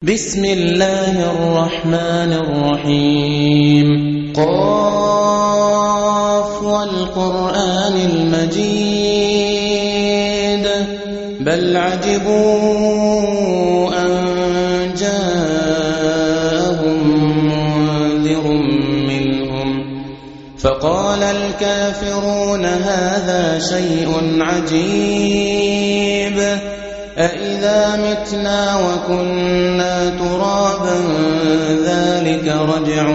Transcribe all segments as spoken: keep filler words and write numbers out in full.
بسم الله الرحمن الرحيم قاف والقرآن المجيد بل عجبوا أن جاءهم منذر منهم فقال الكافرون هذا شيء عجيب أإذا متنا وكنا ترابا ذلك رجع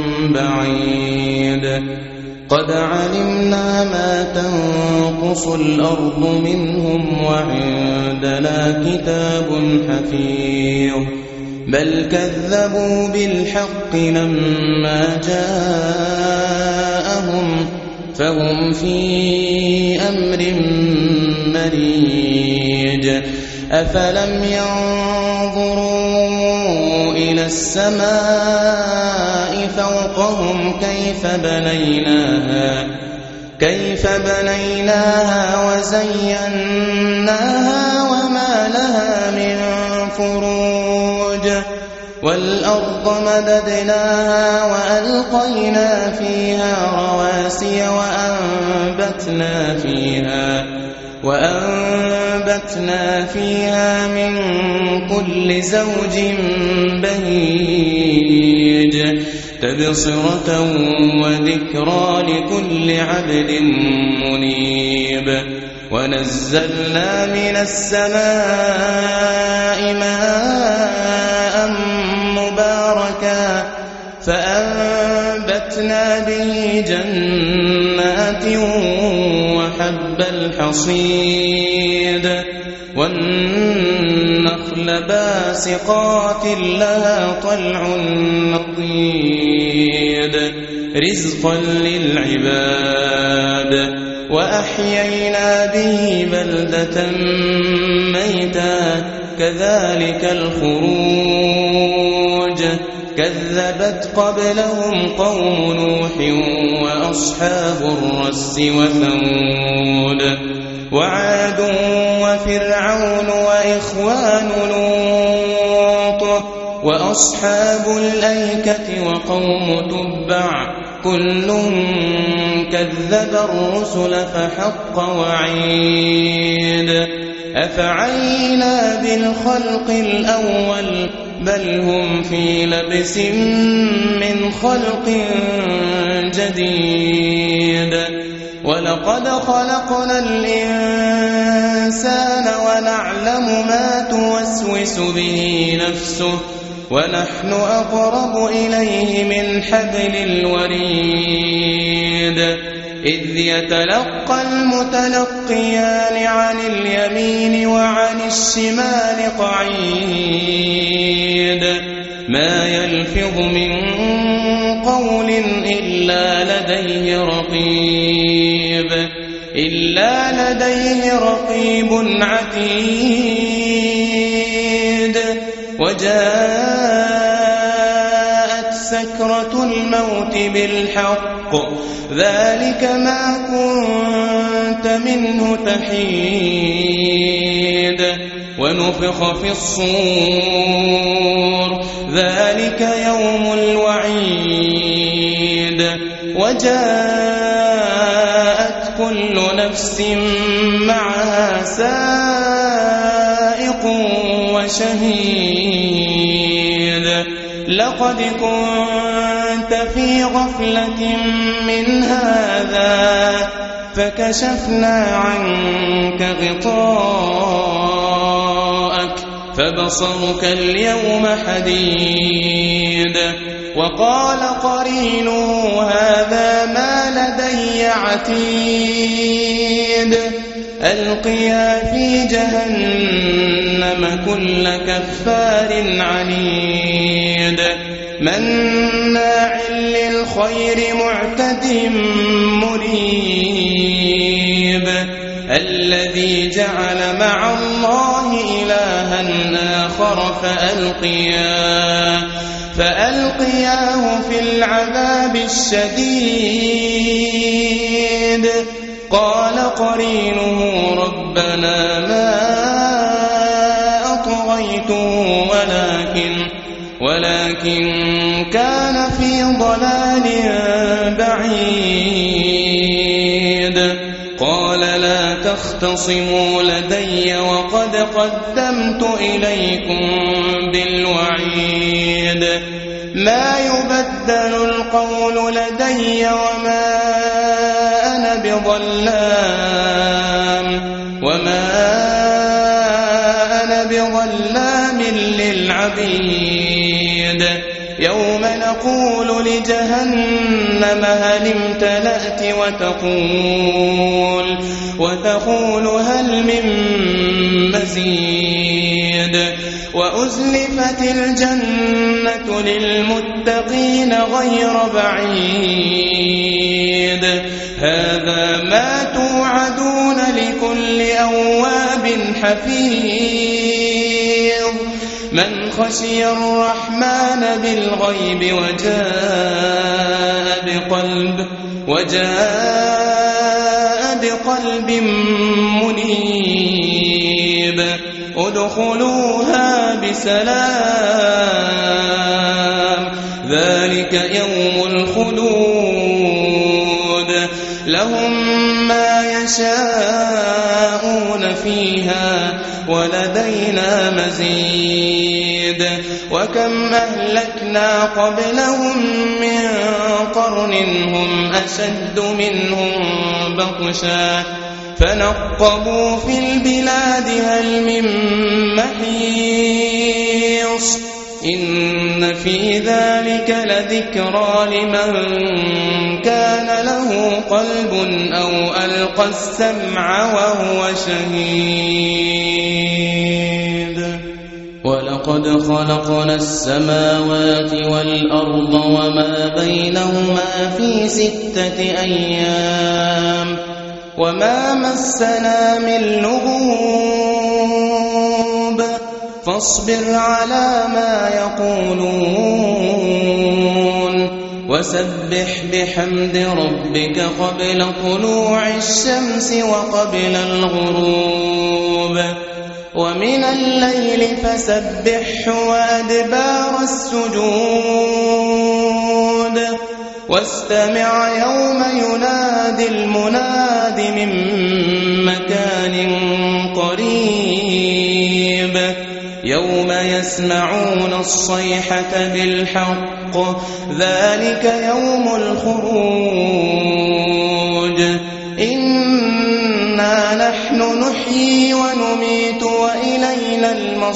بعيد قد علمنا ما تنقص الأرض منهم وعندنا كتاب حفيظ بل كذبوا بالحق لما جاءهم فهم في أمر مريج أفلم ينظروا إلى السماء فوقهم كيف بنيناها كيف بنيناها وزيناها وما لها من فروج والأرض مددناها وألقينا فيها رواسي وأنبتنا فيها وأنبتنا فيها من كل زوج بهيج تبصرة وذكرى لكل عبد منيب ونزلنا من السماء ماء مباركا فأنبتنا به جنات وحب الحصيد والنخل باسقات لها طلع نضيد رزقا للعباد وأحيينا به بلدة ميتا كذلك الخروج كذبت قبلهم قوم نوح وأصحاب الرس وثمود وعاد وفرعون وإخوان لوط وأصحاب الأيكة وقوم تبع كل كذب الرسل فحق وعيد أفعينا بالخلق الأول بل هم في لبس من خلق جديد ولقد خلقنا الإنسان ونعلم ما توسوس به نفسه ونحن أقرب إليه من حبل الوريد إذ يتلقى المتلقيان عن اليمين وعن الشمال قعيد ما يلفظ من قول إلا لديه رقيب إلا لديه رقيب عتيد وجاءت سكرة الموت بالحق ذلك ما كنت منه تحيد ونفخ في الصور ذلك يوم الوعيد وجاءت كل نفس معها سائق وشهيد لقد كنت في غفلة من هذا فكشفنا عنك غطاءك فبصرك اليوم حديد وقال قرينه هذا ما لدي عتيد ألقيا في جهنم كل كفار عنيد مناع للخير معتد مريب الذي جعل مع الله إلها آخر فألقياه فألقياه في العذاب الشديد قال قرينه ربنا ما أطغيته ولكن ولكن كان في ضلال بعيد قال لا تختصموا لدي وقد قدمت إليكم بالوعيد ما يبدل القول لدي وما أنا بظلام وما أنا بظلام للعبيد يوم نقول لجهنم هل امتلأت وتقول وتقول هل من مزيد وأزلفت الجنة للمتقين غير بعيد هذا ما توعدون لكل أواب حفيظ من خشي الرحمن بالغيب وجاء بقلب وجاء بقلب منيب ادخلوها بسلام ذلك يوم الخلود لهم ما يشاءون فيها ولدينا مزيد وكم أهلكنا قبلهم من قرن هم أشد منهم بطشا فنقبوا في البلاد هل من محيص إن في ذلك لذكرى لمن كان له قلب أو ألقى السمع وهو شهيد ولقد خلقنا السماوات والأرض وما بينهما في ستة أيام وما مسنا من لغوب فاصبر على ما يقولون وسبح بحمد ربك قبل طلوع الشمس وقبل الغروب ومن الليل فسبحه وأدبار السجود واستمع يوم ينادي المناد من مكان قريب يوم يسمعون الصيحة بالحق ذلك يوم الخروج إنا نحن نحيي ونميت وإلينا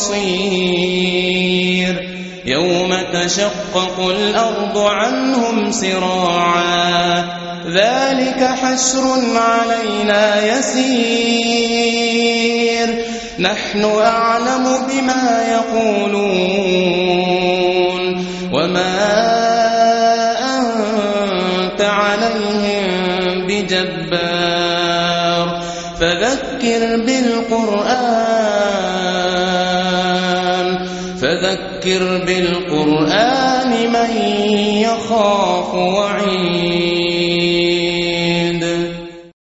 المصير يوم تشقق الأرض عنهم سراعا ذلك حشر علينا يسير نحن أعلم بما يقولون وما أنت عليهم بجبار فذكر بالقرآن فذكر بالقرآن من يخاف وعيد